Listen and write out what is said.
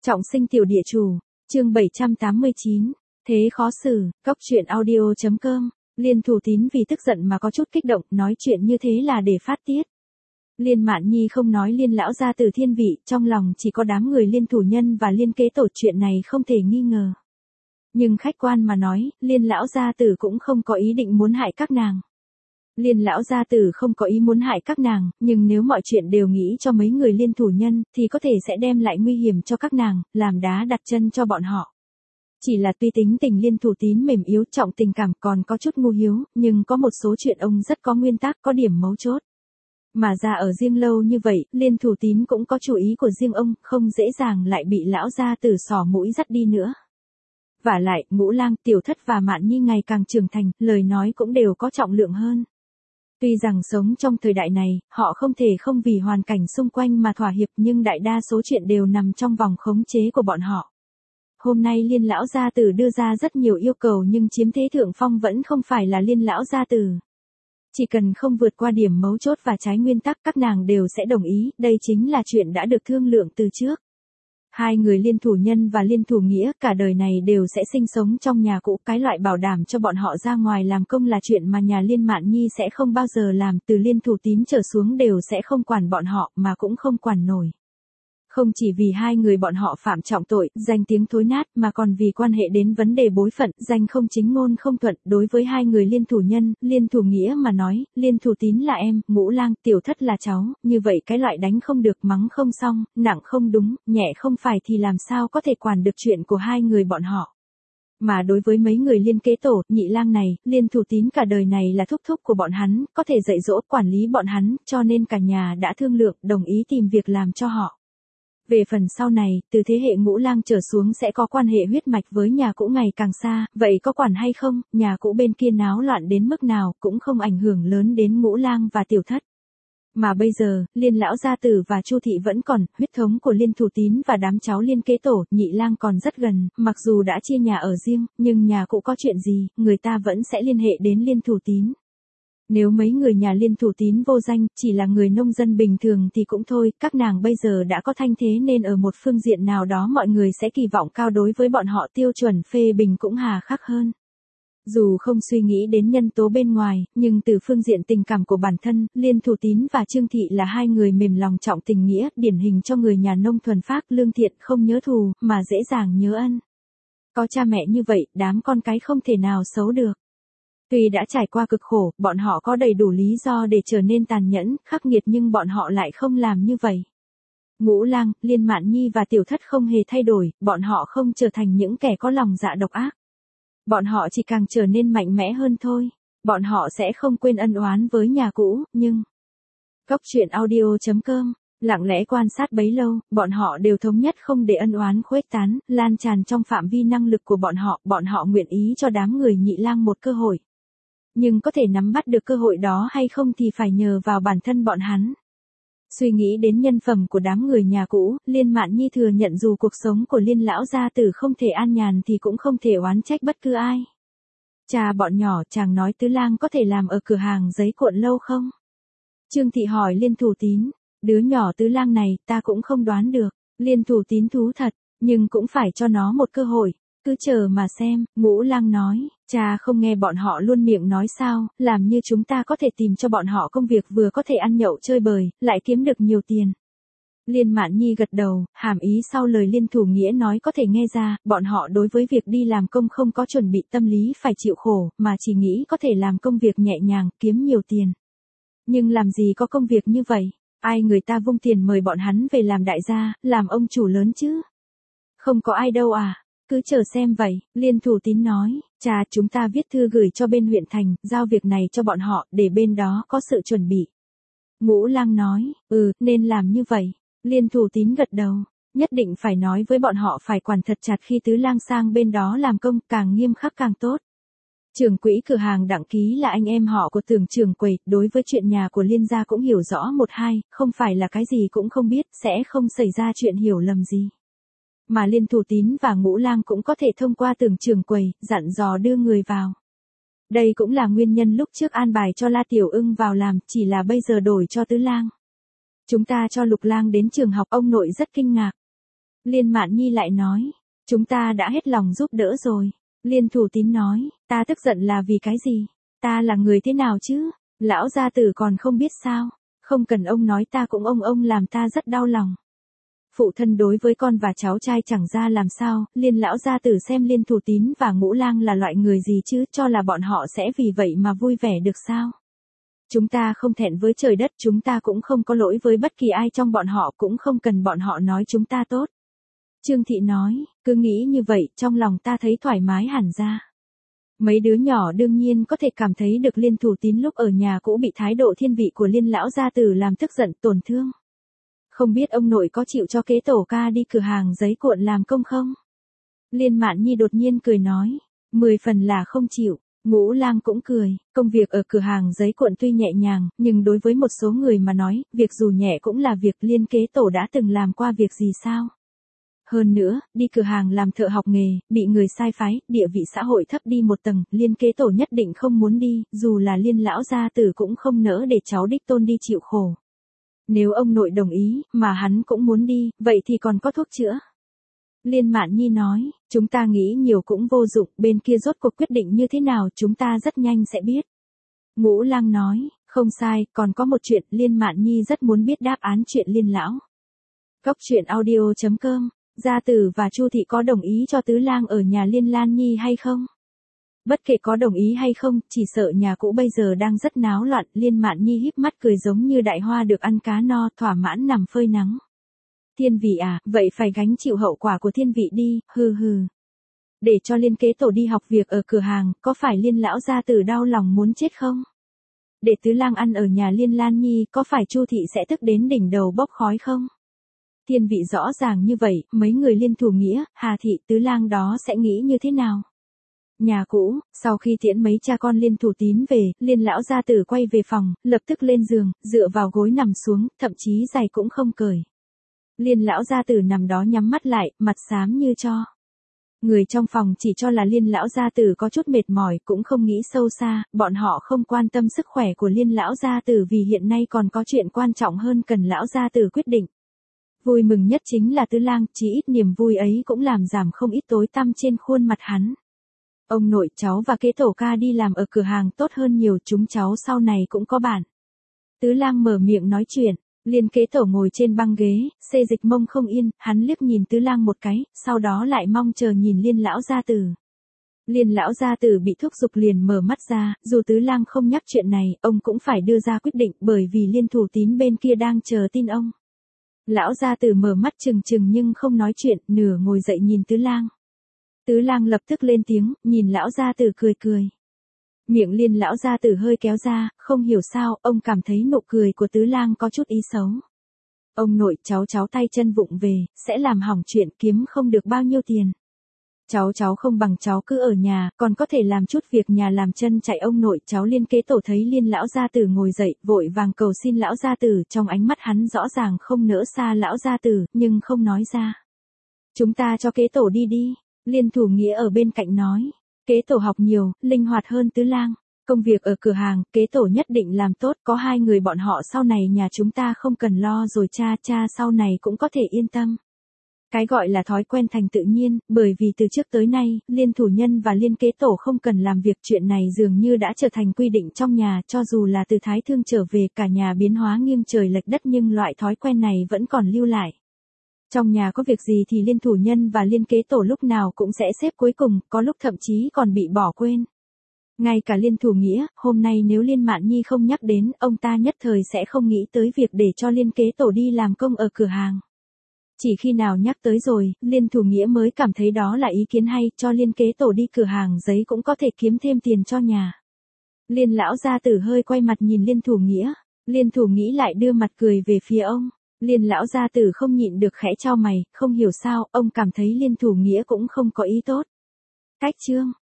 Trọng sinh tiểu địa chủ, chương 789, thế khó xử, cóc truyện audio.com, Liên Thủ Tín vì tức giận mà có chút kích động, nói chuyện như thế là để phát tiết. Liên Mạn Nhi không nói Liên lão gia tử thiên vị, trong lòng chỉ có đám người Liên thủ nhân và Liên kế tổ, chuyện này không thể nghi ngờ. Nhưng khách quan mà nói, Liên lão gia tử cũng không có ý định muốn hại các nàng. Liên lão gia tử không có ý muốn hại các nàng, nhưng nếu mọi chuyện đều nghĩ cho mấy người Liên thủ nhân, thì có thể sẽ đem lại nguy hiểm cho các nàng, làm đá đặt chân cho bọn họ. Chỉ là tuy tính tình Liên Thủ Tín mềm yếu, trọng tình cảm, còn có chút ngu hiếu, nhưng có một số chuyện ông rất có nguyên tắc, có điểm mấu chốt. Mà ra ở riêng lâu như vậy, Liên Thủ Tín cũng có chủ ý của riêng ông, không dễ dàng lại bị lão gia tử xỏ mũi dắt đi nữa. Vả lại, Ngũ Lang, Tiểu Thất và Mạn Nhi ngày càng trưởng thành, lời nói cũng đều có trọng lượng hơn. Tuy rằng sống trong thời đại này, họ không thể không vì hoàn cảnh xung quanh mà thỏa hiệp, nhưng đại đa số chuyện đều nằm trong vòng khống chế của bọn họ. Hôm nay Liên lão gia tử đưa ra rất nhiều yêu cầu, nhưng chiếm thế thượng phong vẫn không phải là Liên lão gia tử. Chỉ cần không vượt qua điểm mấu chốt và trái nguyên tắc, các nàng đều sẽ đồng ý, đây chính là chuyện đã được thương lượng từ trước. Hai người Liên thủ nhân và Liên thủ nghĩa cả đời này đều sẽ sinh sống trong nhà cũ, cái loại bảo đảm cho bọn họ ra ngoài làm công là chuyện mà nhà Liên Mạn Nhi sẽ không bao giờ làm, từ Liên Thủ Tín trở xuống đều sẽ không quản bọn họ, mà cũng không quản nổi. Không chỉ vì hai người bọn họ phạm trọng tội, danh tiếng thối nát, mà còn vì quan hệ đến vấn đề bối phận, danh không chính ngôn không thuận. Đối với hai người Liên thủ nhân, Liên thủ nghĩa mà nói, Liên Thủ Tín là em, Ngũ Lang, Tiểu Thất là cháu, như vậy cái loại đánh không được, mắng không xong, nặng không đúng, nhẹ không phải thì làm sao có thể quản được chuyện của hai người bọn họ. Mà đối với mấy người Liên kế tổ, Nhị Lang này, Liên Thủ Tín cả đời này là thúc thúc của bọn hắn, có thể dạy dỗ, quản lý bọn hắn, cho nên cả nhà đã thương lượng, đồng ý tìm việc làm cho họ. Về phần sau này, từ thế hệ Ngũ Lang trở xuống sẽ có quan hệ huyết mạch với nhà cũ ngày càng xa, vậy có quản hay không, nhà cũ bên kia náo loạn đến mức nào cũng không ảnh hưởng lớn đến Ngũ Lang và Tiểu Thất. Mà bây giờ, Liên lão gia tử và Chu thị vẫn còn, huyết thống của Liên Thủ Tín và đám cháu Liên kế tổ, Nhị Lang còn rất gần, mặc dù đã chia nhà ở riêng, nhưng nhà cũ có chuyện gì, người ta vẫn sẽ liên hệ đến Liên Thủ Tín. Nếu mấy người nhà Liên Thủ Tín vô danh, chỉ là người nông dân bình thường thì cũng thôi, các nàng bây giờ đã có thanh thế nên ở một phương diện nào đó mọi người sẽ kỳ vọng cao, đối với bọn họ tiêu chuẩn phê bình cũng hà khắc hơn. Dù không suy nghĩ đến nhân tố bên ngoài, nhưng từ phương diện tình cảm của bản thân, Liên Thủ Tín và Trương Thị là hai người mềm lòng trọng tình nghĩa, điển hình cho người nhà nông thuần phác, lương thiện, không nhớ thù, mà dễ dàng nhớ ân. Có cha mẹ như vậy, đám con cái không thể nào xấu được. Tuy đã trải qua cực khổ, bọn họ có đầy đủ lý do để trở nên tàn nhẫn, khắc nghiệt, nhưng bọn họ lại không làm như vậy. Ngũ Lang, Liên Mạn Nhi và Tiểu Thất không hề thay đổi, bọn họ không trở thành những kẻ có lòng dạ độc ác. Bọn họ chỉ càng trở nên mạnh mẽ hơn thôi. Bọn họ sẽ không quên ân oán với nhà cũ, nhưng... Cóc truyện audio.com, lặng lẽ quan sát bấy lâu, bọn họ đều thống nhất không để ân oán khuếch tán, lan tràn trong phạm vi năng lực của bọn họ nguyện ý cho đám người Nhị Lang một cơ hội. Nhưng có thể nắm bắt được cơ hội đó hay không thì phải nhờ vào bản thân bọn hắn. Suy nghĩ đến nhân phẩm của đám người nhà cũ, Liên Mạn Nhi thừa nhận dù cuộc sống của Liên lão gia tử không thể an nhàn thì cũng không thể oán trách bất cứ ai. Cha bọn nhỏ, chàng nói Tứ Lang có thể làm ở cửa hàng giấy cuộn lâu không? Trương Thị hỏi Liên Thủ Tín, đứa nhỏ Tứ Lang này ta cũng không đoán được. Liên Thủ Tín thú thật, nhưng cũng phải cho nó một cơ hội. Cứ chờ mà xem, Ngũ Lang nói, cha không nghe bọn họ luôn miệng nói sao, làm như chúng ta có thể tìm cho bọn họ công việc vừa có thể ăn nhậu chơi bời, lại kiếm được nhiều tiền. Liên Mạn Nhi gật đầu, hàm ý sau lời Liên Thủ nghĩa nói có thể nghe ra, bọn họ đối với việc đi làm công không có chuẩn bị tâm lý phải chịu khổ, mà chỉ nghĩ có thể làm công việc nhẹ nhàng, kiếm nhiều tiền. Nhưng làm gì có công việc như vậy, ai người ta vung tiền mời bọn hắn về làm đại gia, làm ông chủ lớn chứ? Không có ai đâu à? Cứ chờ xem vậy, Liên Thủ Tín nói, cha chúng ta viết thư gửi cho bên huyện thành, giao việc này cho bọn họ, để bên đó có sự chuẩn bị. Ngũ Lang nói, nên làm như vậy. Liên Thủ Tín gật đầu, nhất định phải nói với bọn họ phải quản thật chặt khi Tứ Lang sang bên đó làm công, càng nghiêm khắc càng tốt. Trưởng quỹ cửa hàng Đặng Ký là anh em họ của Tưởng trưởng quầy, đối với chuyện nhà của Liên gia cũng hiểu rõ một hai, không phải là cái gì cũng không biết, sẽ không xảy ra chuyện hiểu lầm gì. Mà Liên Thủ Tín và Ngũ Lang cũng có thể thông qua Tưởng trưởng quầy, dặn dò đưa người vào. Đây cũng là nguyên nhân lúc trước an bài cho La Tiểu Ưng vào làm, chỉ là bây giờ đổi cho Tứ Lang. Chúng ta cho Lục Lang đến trường học, ông nội rất kinh ngạc. Liên Mạn Nhi lại nói, chúng ta đã hết lòng giúp đỡ rồi. Liên Thủ Tín nói, ta tức giận là vì cái gì? Ta là người thế nào chứ? Lão gia tử còn không biết sao? Không cần ông nói ta cũng ông làm ta rất đau lòng. Phụ thân đối với con và cháu trai chẳng ra làm sao, Liên lão gia tử xem Liên Thủ Tín và Ngũ Lang là loại người gì chứ, cho là bọn họ sẽ vì vậy mà vui vẻ được sao? Chúng ta không thẹn với trời đất, chúng ta cũng không có lỗi với bất kỳ ai trong bọn họ, cũng không cần bọn họ nói chúng ta tốt. Trương Thị nói, cứ nghĩ như vậy, trong lòng ta thấy thoải mái hẳn ra. Mấy đứa nhỏ đương nhiên có thể cảm thấy được Liên Thủ Tín lúc ở nhà cũ bị thái độ thiên vị của Liên lão gia tử làm tức giận tổn thương. Không biết ông nội có chịu cho kế tổ ca đi cửa hàng giấy cuộn làm công không? Liên Mạn Nhi đột nhiên cười nói, 10 phần là không chịu. Ngũ Lang cũng cười, công việc ở cửa hàng giấy cuộn tuy nhẹ nhàng, nhưng đối với một số người mà nói, việc dù nhẹ cũng là việc. Liên kế tổ đã từng làm qua việc gì sao? Hơn nữa, đi cửa hàng làm thợ học nghề, bị người sai phái, địa vị xã hội thấp đi một tầng, Liên kế tổ nhất định không muốn đi, dù là Liên lão gia tử cũng không nỡ để cháu đích tôn đi chịu khổ. Nếu ông nội đồng ý, mà hắn cũng muốn đi, vậy thì còn có thuốc chữa. Liên Mạn Nhi nói, chúng ta nghĩ nhiều cũng vô dụng, bên kia rốt cuộc quyết định như thế nào chúng ta rất nhanh sẽ biết. Ngũ Lang nói, không sai, còn có một chuyện, Liên Mạn Nhi rất muốn biết đáp án chuyện Liên lão. Góc truyện audio.com, Gia Tử và Chu Thị có đồng ý cho Tứ Lang ở nhà Liên Lan Nhi hay không? Bất kể có đồng ý hay không, chỉ sợ nhà cũ bây giờ đang rất náo loạn. Liên Mạn Nhi híp mắt cười giống như đại hoa được ăn cá no, thỏa mãn nằm phơi nắng. Thiên vị à, vậy phải gánh chịu hậu quả của thiên vị đi, hừ hừ. Để cho Liên kế tổ đi học việc ở cửa hàng, có phải Liên lão gia tử đau lòng muốn chết không? Để Tứ Lang ăn ở nhà Liên Lan Nhi, có phải Chu Thị sẽ tức đến đỉnh đầu bốc khói không? Thiên vị rõ ràng như vậy, mấy người Liên Thủ Nghĩa, Hà Thị, Tứ Lang đó sẽ nghĩ như thế nào? Nhà cũ, sau khi tiễn mấy cha con Liên Thủ Tín về, Liên lão gia tử quay về phòng, lập tức lên giường, dựa vào gối nằm xuống, thậm chí giày cũng không cởi. Liên lão gia tử nằm đó nhắm mắt lại, mặt xám như tro. Người trong phòng chỉ cho là Liên lão gia tử có chút mệt mỏi, cũng không nghĩ sâu xa, bọn họ không quan tâm sức khỏe của Liên lão gia tử vì hiện nay còn có chuyện quan trọng hơn cần lão gia tử quyết định. Vui mừng nhất chính là Tứ Lang, chỉ ít niềm vui ấy cũng làm giảm không ít tối tăm trên khuôn mặt hắn. Ông nội, cháu và kế tổ ca đi làm ở cửa hàng tốt hơn nhiều, chúng cháu sau này cũng có bạn. Tứ Lang mở miệng nói chuyện, Liên kế tổ ngồi trên băng ghế, xê dịch mông không yên, hắn liếc nhìn Tứ Lang một cái, sau đó lại mong chờ nhìn Liên lão gia tử. Liên lão gia tử bị thúc giục liền mở mắt ra, dù Tứ Lang không nhắc chuyện này, ông cũng phải đưa ra quyết định bởi vì Liên Thủ Tín bên kia đang chờ tin ông. Lão gia tử mở mắt trừng trừng nhưng không nói chuyện, nửa ngồi dậy nhìn Tứ Lang. Tứ Lang lập tức lên tiếng, nhìn lão gia tử cười cười. Miệng Liên lão gia tử hơi kéo ra, không hiểu sao, ông cảm thấy nụ cười của Tứ Lang có chút ý xấu. Ông nội, cháu tay chân vụng về, sẽ làm hỏng chuyện, kiếm không được bao nhiêu tiền. Cháu không bằng cháu cứ ở nhà, còn có thể làm chút việc nhà làm chân chạy. Ông nội, cháu Liên kế tổ thấy Liên lão gia tử ngồi dậy, vội vàng cầu xin lão gia tử, trong ánh mắt hắn rõ ràng không nỡ xa lão gia tử, nhưng không nói ra. Chúng ta cho kế tổ đi đi, Liên Thủ Nghĩa ở bên cạnh nói. Kế tổ học nhiều, linh hoạt hơn Tứ Lang. Công việc ở cửa hàng, kế tổ nhất định làm tốt, có hai người bọn họ sau này nhà chúng ta không cần lo rồi, cha sau này cũng có thể yên tâm. Cái gọi là thói quen thành tự nhiên, bởi vì từ trước tới nay, Liên thủ nhân và Liên kế tổ không cần làm việc, chuyện này dường như đã trở thành quy định trong nhà, cho dù là từ Thái Thương trở về cả nhà biến hóa nghiêng trời lệch đất nhưng loại thói quen này vẫn còn lưu lại. Trong nhà có việc gì thì Liên thủ nhân và Liên kế tổ lúc nào cũng sẽ xếp cuối cùng, có lúc thậm chí còn bị bỏ quên. Ngay cả Liên Thủ Nghĩa, hôm nay nếu Liên Mạn Nhi không nhắc đến, ông ta nhất thời sẽ không nghĩ tới việc để cho Liên kế tổ đi làm công ở cửa hàng. Chỉ khi nào nhắc tới rồi, Liên Thủ Nghĩa mới cảm thấy đó là ý kiến hay, cho Liên kế tổ đi cửa hàng giấy cũng có thể kiếm thêm tiền cho nhà. Liên lão gia tử hơi quay mặt nhìn Liên Thủ Nghĩa, Liên Thủ Nghĩa lại đưa mặt cười về phía ông. Liên lão gia tử không nhịn được khẽ chau mày, không hiểu sao, ông cảm thấy Liên Thủ Nghĩa cũng không có ý tốt. Cách chương